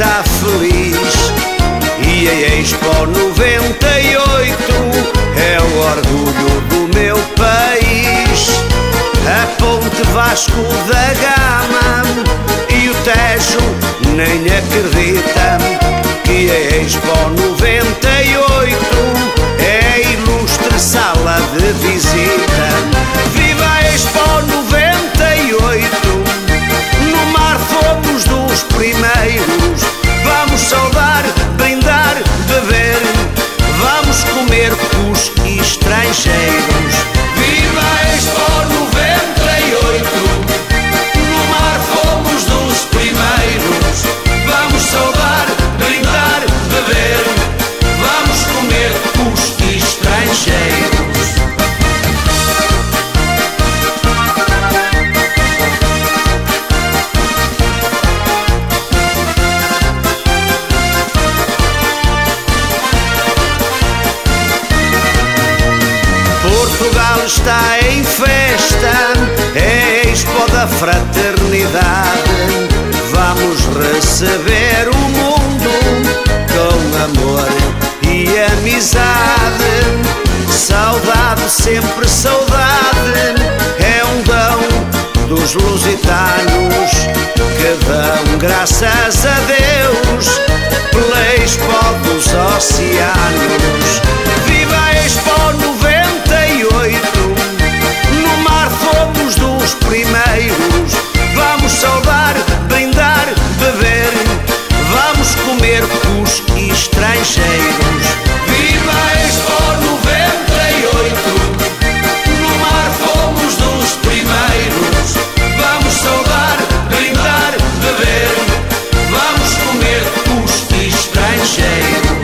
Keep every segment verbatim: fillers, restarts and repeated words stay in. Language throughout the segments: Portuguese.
está feliz. E a Expo noventa e oito é o orgulho do meu país. A Ponte Vasco da Gama e o Tejo nem acreditam que a Expo noventa e oito é a ilustre sala de visita. Viva a Expo noventa e oito, no mar fomos dos primeiros. Vamos saudar, brindar, beber, vamos comer com os estrangeiros. Viva a Expo noventa e oito, no mar fomos dos primeiros. Vamos saudar, brindar, beber, vamos comer com os estrangeiros. Portugal está em festa, é a Expo da fraternidade. Vamos receber o mundo com amor e amizade. Saudade, sempre saudade, é um dom dos lusitanos que dão graças a Deus pela Expo dos oceanos. Viva a Expo noventa e oito, no mar fomos dos primeiros. Vamos saudar, brindar, beber, vamos comer com os estrangeiros. Viva a Expo noventa e oito, no mar fomos dos primeiros. Vamos saudar, brindar, beber, vamos comer com os estrangeiros.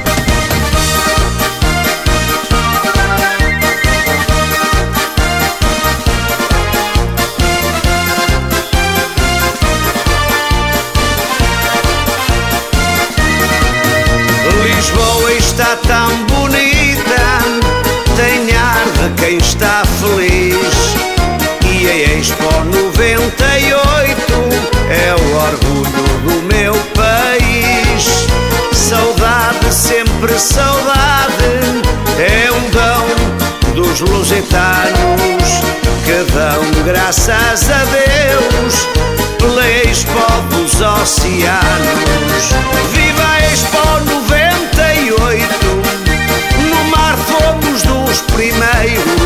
Lisboa está tão bonita, tem ar de quem está feliz. E a Expo noventa e oito é o orgulho do meu país. Saudade, sempre saudade, é um dom dos lusitanos que dão graças a Deus pela Expo dos oceanos. Viva a Expo noventa e oito, no mar fomos dos primeiros.